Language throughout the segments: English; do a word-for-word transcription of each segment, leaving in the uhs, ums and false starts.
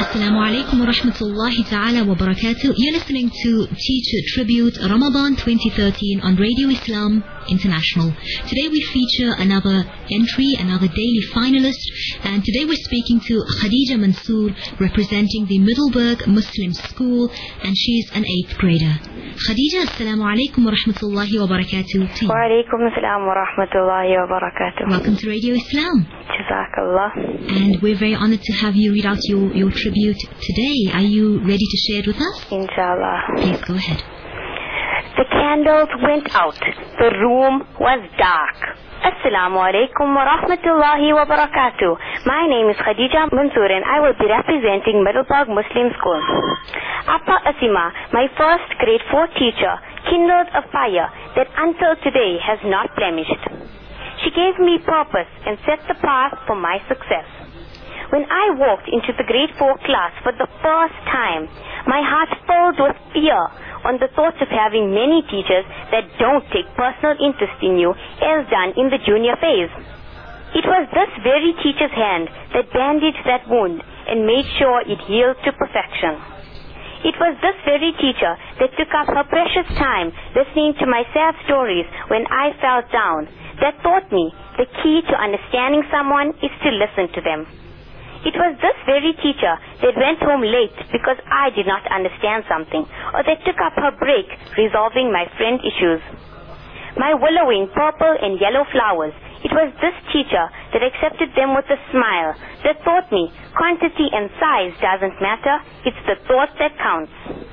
Assalamu alaikum wa rahmatullahi ta'ala wa barakatuh. You're listening to Teacher Tribute Ramadan twenty thirteen on Radio Islam International. Today we feature another entry, another daily finalist, and today we're speaking to Khadija Mansoor, representing the Middleburg Muslim School, and she's an eighth grader. Khadija, assalamu alaikum wa rahmatullahi wa barakatuh. Wa alaikum assalam wa rahmatullahi wa barakatuh. Welcome to Radio Islam. Jazakallah. And we're very honored to have you read out your, your tribute today. Are you ready to share it with us? Inshallah. Please go ahead. The candles went out. The room was dark. Assalamu alaikum wa rahmatullahi wa barakatuh. My name is Khadija Mansoor and I will be representing Middleburg Muslim School. Appa Asima, my first grade four teacher, kindled a fire that until today has not blemished. She gave me purpose and set the path for my success. When I walked into the grade four class for the first time, my heart filled with fear on the thought of having many teachers that don't take personal interest in you as done in the junior phase. It was this very teacher's hand that bandaged that wound and made sure it healed to perfection. It was this very teacher that took up her precious time listening to my sad stories when I felt down, that taught me the key to understanding someone is to listen to them. It was this very teacher that went home late because I did not understand something, or that took up her break resolving my friend issues. My willowing purple and yellow flowers, it was this teacher that accepted them with a smile, that taught me quantity and size doesn't matter, it's the thought that counts.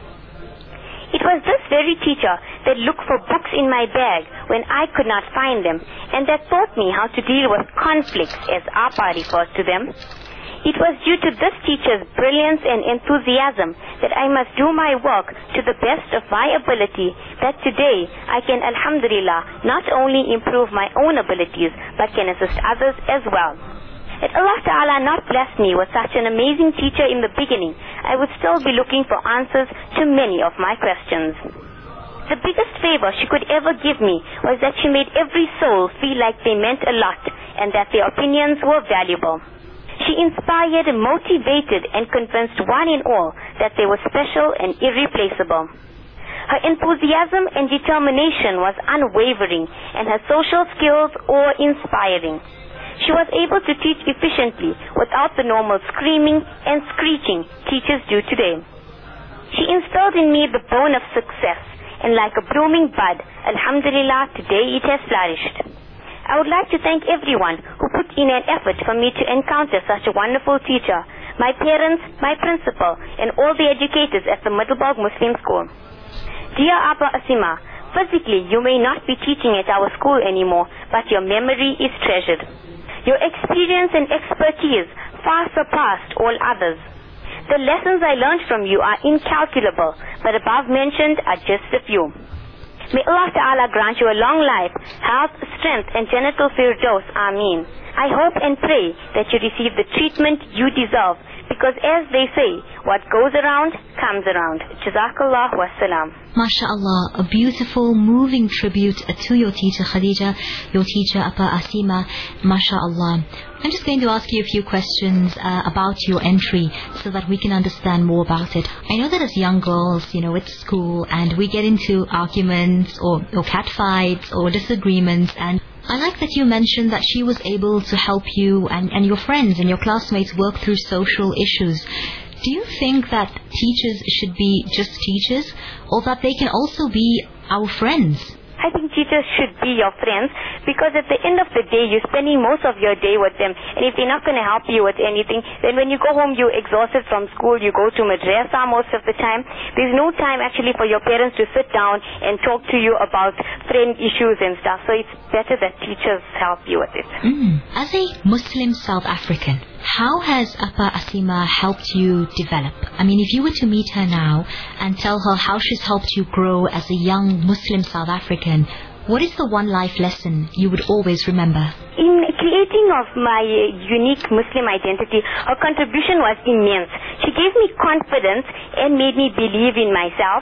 It was this very teacher that looked for books in my bag when I could not find them, and that taught me how to deal with conflicts, as Appa refers to them. It was due to this teacher's brilliance and enthusiasm that I must do my work to the best of my ability, that today I can, alhamdulillah, not only improve my own abilities, but can assist others as well. Had Allah Ta'ala not blessed me with such an amazing teacher in the beginning, I would still be looking for answers to many of my questions. The biggest favor she could ever give me was that she made every soul feel like they meant a lot and that their opinions were valuable. She inspired, motivated, and convinced one and all that they were special and irreplaceable. Her enthusiasm and determination was unwavering, and her social skills awe-inspiring. She was able to teach efficiently without the normal screaming and screeching teachers do today. She instilled in me the bone of success, and like a blooming bud, alhamdulillah, today it has flourished. I would like to thank everyone who put in an effort for me to encounter such a wonderful teacher, my parents, my principal, and all the educators at the Middleburg Muslim School. Dear Appa Asima, physically you may not be teaching at our school anymore, but your memory is treasured. Your experience and expertise far surpassed all others. The lessons I learned from you are incalculable, but above mentioned are just a few. May Allah Ta'ala grant you a long life, health, strength, and Jannatul Firdaus. Ameen. I hope and pray that you receive the treatment you deserve, because as they say, what goes around, comes around. Jazakallah wa salam. MashaAllah, a beautiful, moving tribute to your teacher Khadija, your teacher Appa Asima. MashaAllah. I'm just going to ask you a few questions uh, about your entry so that we can understand more about it. I know that as young girls, you know, at school, and we get into arguments or, or catfights or disagreements, and I like that you mentioned that she was able to help you and, and your friends and your classmates work through social issues. Do you think that teachers should be just teachers, or that they can also be our friends? I think teachers should be your friends, because at the end of the day, you're spending most of your day with them. And if they're not going to help you with anything, then when you go home, you're exhausted from school, you go to madrasa most of the time. There's no time actually for your parents to sit down and talk to you about friend issues and stuff. So it's better that teachers help you with it. Mm. As a Muslim South African, how has Appa Asima helped you develop? I mean, if you were to meet her now and tell her how she's helped you grow as a young Muslim South African, what is the one life lesson you would always remember? In creating of my unique Muslim identity, her contribution was immense. She gave me confidence and made me believe in myself.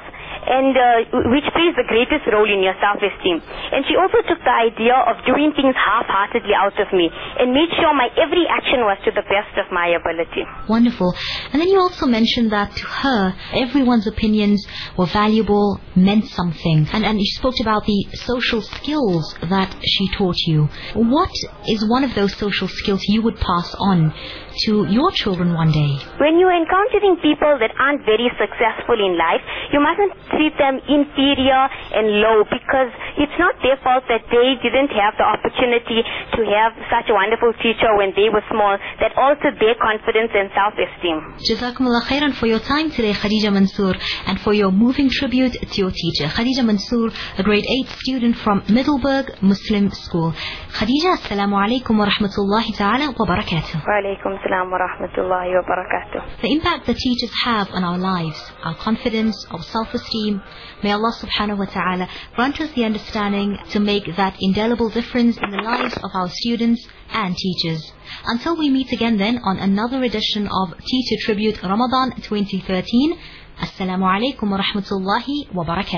and uh, which plays the greatest role in your self-esteem. And she also took the idea of doing things half-heartedly out of me and made sure my every action was to the best of my ability. Wonderful. And then you also mentioned that to her, everyone's opinions were valuable, meant something. And, and you spoke about the social skills that she taught you. What is one of those social skills you would pass on to your children one day? When you're encountering people that aren't very successful in life, you mustn't treat them inferior and low, because it's not their fault that they didn't have the opportunity to have such a wonderful teacher when they were small that altered their confidence and self-esteem. Jazakumullah khairan for your time today, Khadija Mansoor, and for your moving tribute to your teacher. Khadija Mansoor, a grade eight student from Middleburg Muslim School. Khadija, assalamu alaikum wa rahmatullahi ta'ala wa barakatuh. Wa alaikum assalam wa rahmatullahi wa barakatuh. The impact that teachers have on our lives, our confidence, our self-esteem, may Allah subhanahu wa ta'ala grant us the understanding to make that indelible difference in the lives of our students and teachers. Until we meet again then on another edition of Teacher Tribute Ramadan twenty thirteen, Assalamu alaikum wa rahmatullahi wa barakatuh.